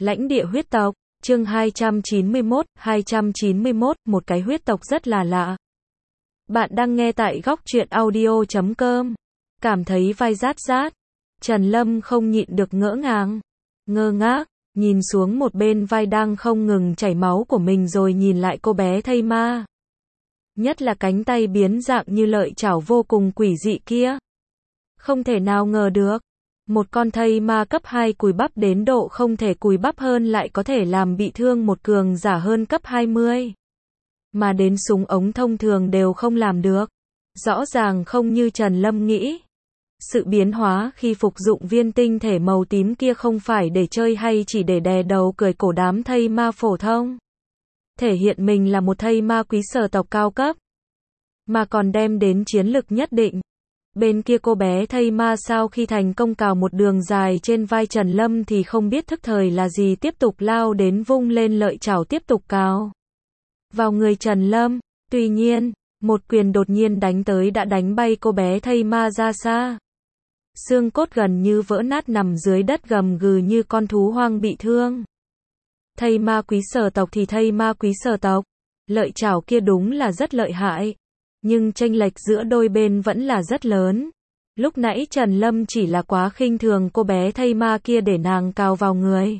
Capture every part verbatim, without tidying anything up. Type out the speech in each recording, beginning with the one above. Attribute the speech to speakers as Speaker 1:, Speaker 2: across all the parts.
Speaker 1: Lãnh địa huyết tộc, chương hai trăm chín mươi mốt, hai trăm chín mươi mốt, một cái huyết tộc rất là lạ. Bạn đang nghe tại góc truyện audio chấm com. Cảm thấy vai rát rát. Trần Lâm không nhịn được ngỡ ngàng, ngơ ngác, nhìn xuống một bên vai đang không ngừng chảy máu của mình rồi nhìn lại cô bé thây ma. Nhất là cánh tay biến dạng như lợi chảo vô cùng quỷ dị kia. Không thể nào ngờ được. Một con thây ma cấp hai cùi bắp đến độ không thể cùi bắp hơn lại có thể làm bị thương một cường giả hơn cấp hai mươi. Mà đến súng ống thông thường đều không làm được. Rõ ràng không như Trần Lâm nghĩ. Sự biến hóa khi phục dụng viên tinh thể màu tím kia không phải để chơi hay chỉ để đè đầu cười cổ đám thây ma phổ thông. Thể hiện mình là một thây ma quý sở tộc cao cấp. Mà còn đem đến chiến lực nhất định. Bên kia cô bé thây ma sau khi thành công cào một đường dài trên vai Trần Lâm thì không biết thức thời là gì tiếp tục lao đến vung lên lợi chảo tiếp tục cào vào người Trần Lâm. Tuy nhiên, một quyền đột nhiên đánh tới đã đánh bay cô bé thây ma ra xa. Xương cốt gần như vỡ nát nằm dưới đất gầm gừ như con thú hoang bị thương. Thây ma quý sở tộc thì thây ma quý sở tộc. Lợi chảo kia đúng là rất lợi hại. Nhưng chênh lệch giữa đôi bên vẫn là rất lớn. Lúc nãy Trần Lâm chỉ là quá khinh thường cô bé thây ma kia để nàng cào vào người.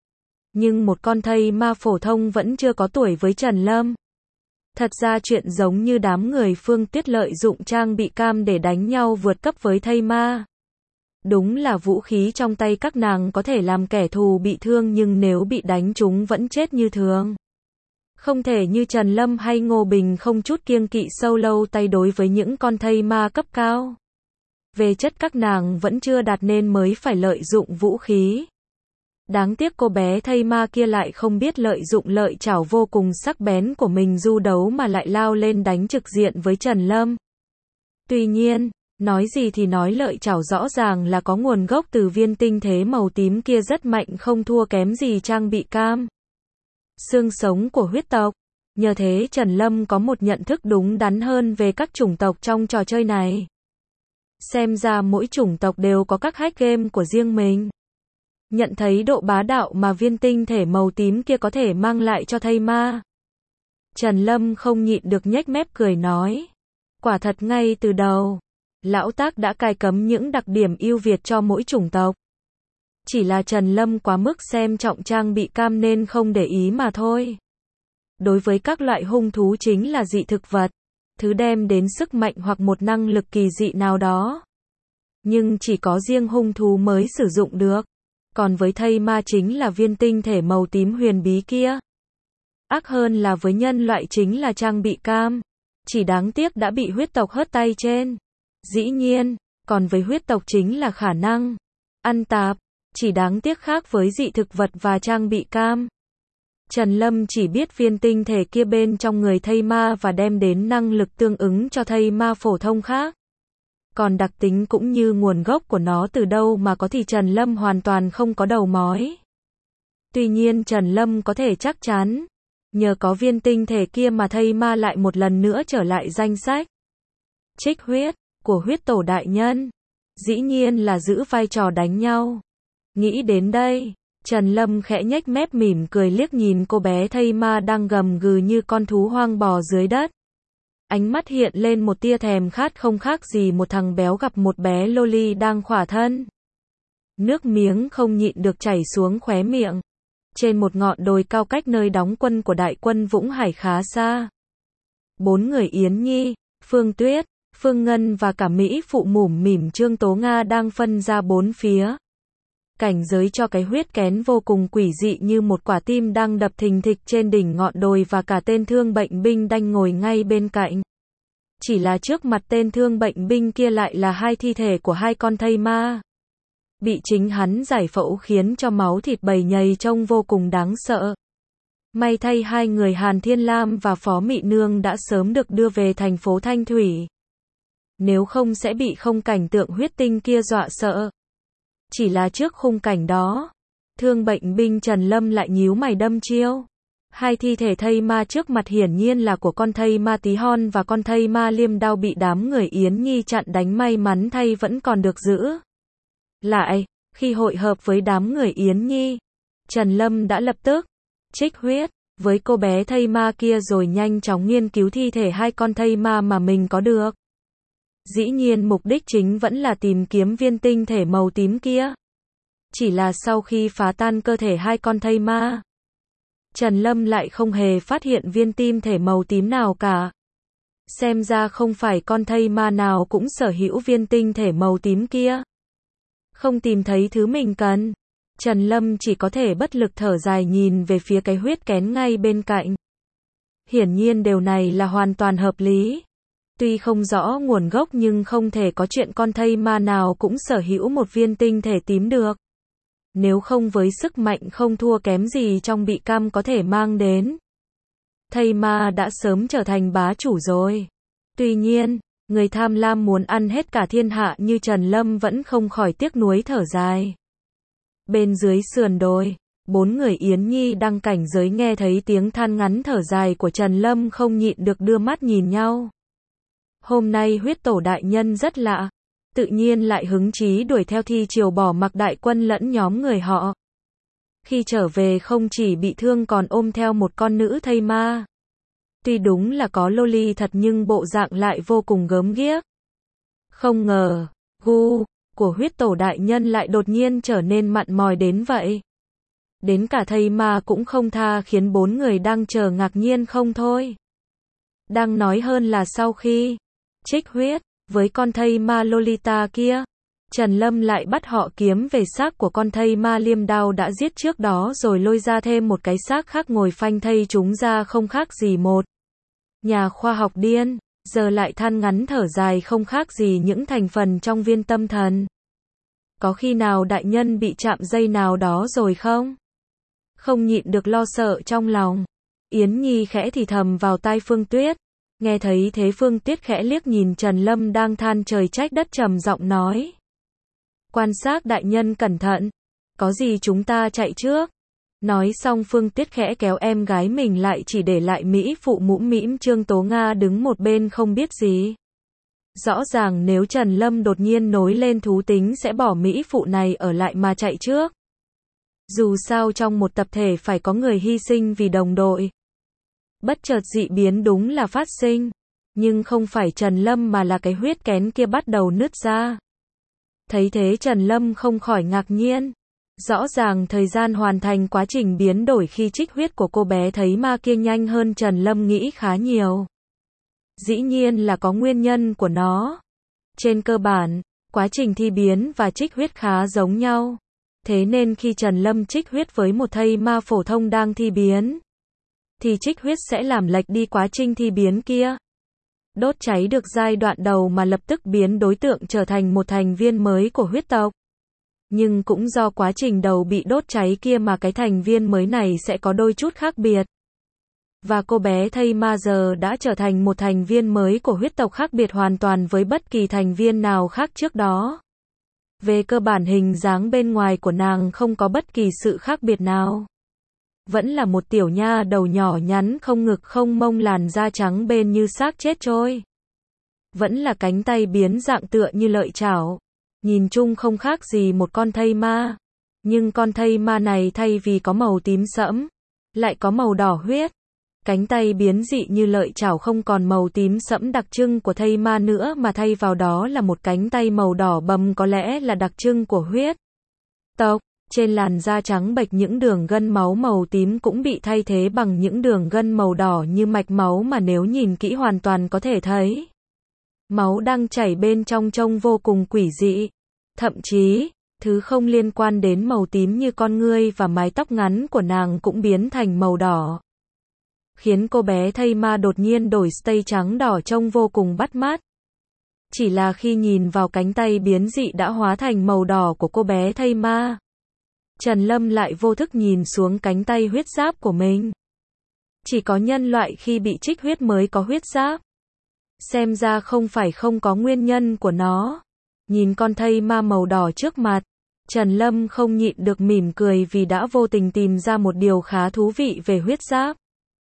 Speaker 1: Nhưng một con thây ma phổ thông vẫn chưa có tuổi với Trần Lâm. Thật ra chuyện giống như đám người Phương Tuyết lợi dụng trang bị cam để đánh nhau vượt cấp với thây ma. Đúng là vũ khí trong tay các nàng có thể làm kẻ thù bị thương nhưng nếu bị đánh chúng vẫn chết như thường. Không thể như Trần Lâm hay Ngô Bình không chút kiêng kỵ sâu lâu tay đối với những con thây ma cấp cao. Về chất các nàng vẫn chưa đạt nên mới phải lợi dụng vũ khí. Đáng tiếc cô bé thây ma kia lại không biết lợi dụng lợi chảo vô cùng sắc bén của mình du đấu mà lại lao lên đánh trực diện với Trần Lâm. Tuy nhiên, nói gì thì nói lợi chảo rõ ràng là có nguồn gốc từ viên tinh thể màu tím kia rất mạnh không thua kém gì trang bị cam. Xương sống của huyết tộc. Nhờ thế Trần Lâm có một nhận thức đúng đắn hơn về các chủng tộc trong trò chơi này. Xem ra mỗi chủng tộc đều có các hack game của riêng mình. Nhận thấy độ bá đạo mà viên tinh thể màu tím kia có thể mang lại cho thây ma. Trần Lâm không nhịn được nhếch mép cười nói. Quả thật ngay từ đầu, lão tác đã cài cấm những đặc điểm ưu việt cho mỗi chủng tộc. Chỉ là Trần Lâm quá mức xem trọng trang bị cam nên không để ý mà thôi. Đối với các loại hung thú chính là dị thực vật, thứ đem đến sức mạnh hoặc một năng lực kỳ dị nào đó. Nhưng chỉ có riêng hung thú mới sử dụng được. Còn với thây ma chính là viên tinh thể màu tím huyền bí kia. Ác hơn là với nhân loại chính là trang bị cam. Chỉ đáng tiếc đã bị huyết tộc hớt tay trên. Dĩ nhiên, còn với huyết tộc chính là khả năng ăn tạp. Chỉ đáng tiếc khác với dị thực vật và trang bị cam. Trần Lâm chỉ biết viên tinh thể kia bên trong người thây ma và đem đến năng lực tương ứng cho thây ma phổ thông khác. Còn đặc tính cũng như nguồn gốc của nó từ đâu mà có thì Trần Lâm hoàn toàn không có đầu mối. Tuy nhiên Trần Lâm có thể chắc chắn, nhờ có viên tinh thể kia mà thây ma lại một lần nữa trở lại danh sách trích huyết của huyết tổ đại nhân. Dĩ nhiên là giữ vai trò đánh nhau. Nghĩ đến đây, Trần Lâm khẽ nhếch mép mỉm cười liếc nhìn cô bé thây ma đang gầm gừ như con thú hoang bò dưới đất. Ánh mắt hiện lên một tia thèm khát không khác gì một thằng béo gặp một bé loli đang khỏa thân. Nước miếng không nhịn được chảy xuống khóe miệng. Trên một ngọn đồi cao cách nơi đóng quân của đại quân Vũng Hải khá xa. Bốn người Yến Nhi, Phương Tuyết, Phương Ngân và cả Mỹ phụ mủm mỉm Trương Tố Nga đang phân ra bốn phía. Cảnh giới cho cái huyết kén vô cùng quỷ dị như một quả tim đang đập thình thịch trên đỉnh ngọn đồi và cả tên thương bệnh binh đanh ngồi ngay bên cạnh. Chỉ là trước mặt tên thương bệnh binh kia lại là hai thi thể của hai con thây ma. Bị chính hắn giải phẫu khiến cho máu thịt bầy nhầy trông vô cùng đáng sợ. May thay hai người Hàn Thiên Lam và Phó Mị Nương đã sớm được đưa về thành phố Thanh Thủy. Nếu không sẽ bị không cảnh tượng huyết tinh kia dọa sợ. Chỉ là trước khung cảnh đó, thương bệnh binh Trần Lâm lại nhíu mày đâm chiêu. Hai thi thể thây ma trước mặt hiển nhiên là của con thây ma tí hon và con thây ma liêm đao bị đám người Yến Nhi chặn đánh may mắn thay vẫn còn được giữ lại. Khi hội hợp với đám người Yến Nhi, Trần Lâm đã lập tức trích huyết với cô bé thây ma kia rồi nhanh chóng nghiên cứu thi thể hai con thây ma mà mình có được. Dĩ nhiên mục đích chính vẫn là tìm kiếm viên tinh thể màu tím kia. Chỉ là sau khi phá tan cơ thể hai con thây ma, Trần Lâm lại không hề phát hiện viên tinh thể màu tím nào cả. Xem ra không phải con thây ma nào cũng sở hữu viên tinh thể màu tím kia. Không tìm thấy thứ mình cần, Trần Lâm chỉ có thể bất lực thở dài nhìn về phía cái huyết kén ngay bên cạnh. Hiển nhiên điều này là hoàn toàn hợp lý. Tuy không rõ nguồn gốc nhưng không thể có chuyện con thây ma nào cũng sở hữu một viên tinh thể tím được. Nếu không với sức mạnh không thua kém gì trong bị cam có thể mang đến, thây ma đã sớm trở thành bá chủ rồi. Tuy nhiên, người tham lam muốn ăn hết cả thiên hạ như Trần Lâm vẫn không khỏi tiếc nuối thở dài. Bên dưới sườn đồi, bốn người Yến Nhi đang cảnh giới nghe thấy tiếng than ngắn thở dài của Trần Lâm không nhịn được đưa mắt nhìn nhau. Hôm nay huyết tổ đại nhân rất lạ, tự nhiên lại hứng chí đuổi theo thi triều bỏ mặc đại quân lẫn nhóm người họ. Khi trở về không chỉ bị thương còn ôm theo một con nữ thây ma. Tuy đúng là có loli thật nhưng bộ dạng lại vô cùng gớm ghiếc. Không ngờ, gu của huyết tổ đại nhân lại đột nhiên trở nên mặn mòi đến vậy. Đến cả thây ma cũng không tha khiến bốn người đang chờ ngạc nhiên không thôi. Đang nói hơn là sau khi trích huyết với con thây ma Lolita kia, Trần Lâm lại bắt họ kiếm về xác của con thây ma liêm đao đã giết trước đó rồi lôi ra thêm một cái xác khác ngồi phanh thây chúng ra không khác gì một nhà khoa học điên, giờ lại than ngắn thở dài không khác gì những thành phần trong viên tâm thần. Có khi nào đại nhân bị chạm dây nào đó rồi không? Không nhịn được lo sợ trong lòng. Yến Nhi khẽ thì thầm vào tai Phương Tuyết. Nghe thấy thế Phương Tuyết khẽ liếc nhìn Trần Lâm đang than trời trách đất trầm giọng nói. Quan sát đại nhân cẩn thận. Có gì chúng ta chạy trước. Nói xong Phương Tuyết khẽ kéo em gái mình lại chỉ để lại Mỹ phụ mũm mĩm Trương Tố Nga đứng một bên không biết gì. Rõ ràng nếu Trần Lâm đột nhiên nối lên thú tính sẽ bỏ Mỹ phụ này ở lại mà chạy trước. Dù sao trong một tập thể phải có người hy sinh vì đồng đội. Bất chợt dị biến đúng là phát sinh. Nhưng không phải Trần Lâm mà là cái huyết kén kia bắt đầu nứt ra. Thấy thế Trần Lâm không khỏi ngạc nhiên. Rõ ràng thời gian hoàn thành quá trình biến đổi khi trích huyết của cô bé thấy ma kia nhanh hơn Trần Lâm nghĩ khá nhiều. Dĩ nhiên là có nguyên nhân của nó. Trên cơ bản, quá trình thi biến và trích huyết khá giống nhau. Thế nên khi Trần Lâm trích huyết với một thây ma phổ thông đang thi biến, thì trích huyết sẽ làm lệch đi quá trình thi biến kia. Đốt cháy được giai đoạn đầu mà lập tức biến đối tượng trở thành một thành viên mới của huyết tộc. Nhưng cũng do quá trình đầu bị đốt cháy kia mà cái thành viên mới này sẽ có đôi chút khác biệt. Và cô bé thây ma giờ đã trở thành một thành viên mới của huyết tộc khác biệt hoàn toàn với bất kỳ thành viên nào khác trước đó. Về cơ bản hình dáng bên ngoài của nàng không có bất kỳ sự khác biệt nào. Vẫn là một tiểu nha đầu nhỏ nhắn không ngực không mông làn da trắng bên như xác chết trôi. Vẫn là cánh tay biến dạng tựa như lợi chảo. Nhìn chung không khác gì một con thây ma. Nhưng con thây ma này thay vì có màu tím sẫm, lại có màu đỏ huyết. Cánh tay biến dị như lợi chảo không còn màu tím sẫm đặc trưng của thây ma nữa mà thay vào đó là một cánh tay màu đỏ bầm có lẽ là đặc trưng của huyết tộc. Trên làn da trắng bệch những đường gân máu màu tím cũng bị thay thế bằng những đường gân màu đỏ như mạch máu mà nếu nhìn kỹ hoàn toàn có thể thấy. Máu đang chảy bên trong trông vô cùng quỷ dị. Thậm chí, thứ không liên quan đến màu tím như con ngươi và mái tóc ngắn của nàng cũng biến thành màu đỏ. Khiến cô bé thây ma đột nhiên đổi stay trắng đỏ trông vô cùng bắt mắt. Chỉ là khi nhìn vào cánh tay biến dị đã hóa thành màu đỏ của cô bé thây ma, Trần Lâm lại vô thức nhìn xuống cánh tay huyết giáp của mình. Chỉ có nhân loại khi bị trích huyết mới có huyết giáp. Xem ra không phải không có nguyên nhân của nó. Nhìn con thây ma màu đỏ trước mặt, Trần Lâm không nhịn được mỉm cười vì đã vô tình tìm ra một điều khá thú vị về huyết giáp.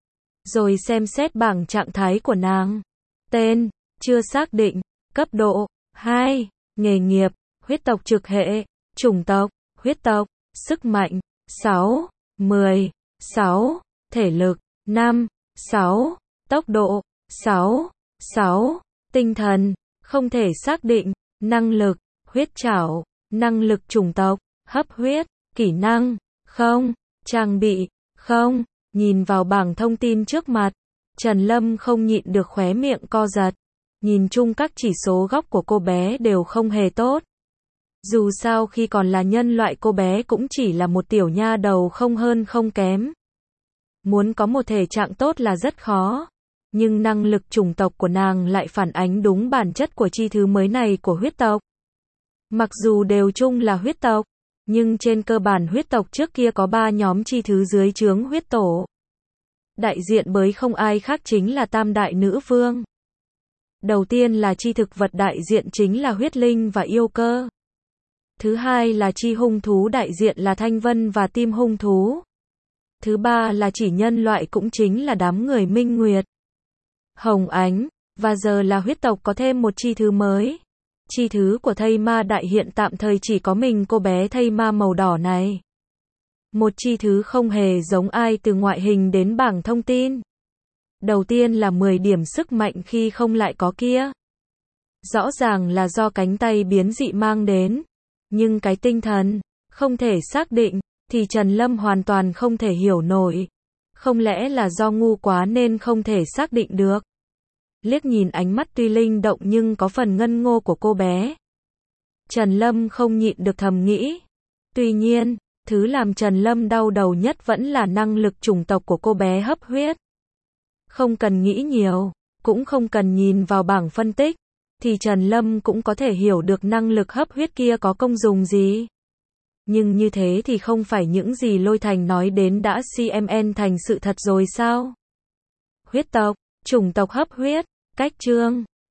Speaker 1: Rồi xem xét bảng trạng thái của nàng. Tên, chưa xác định. Cấp độ, hai. Nghề nghiệp, huyết tộc trực hệ. Chủng tộc, huyết tộc. Sức mạnh, sáu, mười, sáu, thể lực, năm, sáu, tốc độ, sáu, sáu, tinh thần, không thể xác định, năng lực, huyết trảo, năng lực chủng tộc, hấp huyết, kỹ năng, không, trang bị, không, nhìn vào bảng thông tin trước mặt, Trần Lâm không nhịn được khóe miệng co giật, nhìn chung các chỉ số góc của cô bé đều không hề tốt. Dù sao khi còn là nhân loại cô bé cũng chỉ là một tiểu nha đầu không hơn không kém. Muốn có một thể trạng tốt là rất khó, nhưng năng lực chủng tộc của nàng lại phản ánh đúng bản chất của chi thứ mới này của huyết tộc. Mặc dù đều chung là huyết tộc, nhưng trên cơ bản huyết tộc trước kia có ba nhóm chi thứ dưới trướng huyết tổ. Đại diện bởi không ai khác chính là tam đại nữ vương. Đầu tiên là chi thực vật đại diện chính là huyết linh và yêu cơ. Thứ hai là chi hung thú đại diện là thanh vân và tim hung thú. Thứ ba là chỉ nhân loại cũng chính là đám người minh nguyệt, hồng ánh, và giờ là huyết tộc có thêm một chi thứ mới. Chi thứ của thây ma đại hiện tạm thời chỉ có mình cô bé thây ma màu đỏ này. Một chi thứ không hề giống ai từ ngoại hình đến bảng thông tin. Đầu tiên là mười điểm sức mạnh khi không lại có kia. Rõ ràng là do cánh tay biến dị mang đến. Nhưng cái tinh thần, không thể xác định, thì Trần Lâm hoàn toàn không thể hiểu nổi. Không lẽ là do ngu quá nên không thể xác định được. Liếc nhìn ánh mắt tuy linh động nhưng có phần ngân ngô của cô bé, Trần Lâm không nhịn được thầm nghĩ. Tuy nhiên, thứ làm Trần Lâm đau đầu nhất vẫn là năng lực chủng tộc của cô bé hấp huyết. Không cần nghĩ nhiều, cũng không cần nhìn vào bảng phân tích, thì Trần Lâm cũng có thể hiểu được năng lực hấp huyết kia có công dụng gì. Nhưng như thế thì không phải những gì Lôi Thành nói đến đã xê em en thành sự thật rồi sao? Huyết tộc, chủng tộc hấp huyết, cách chương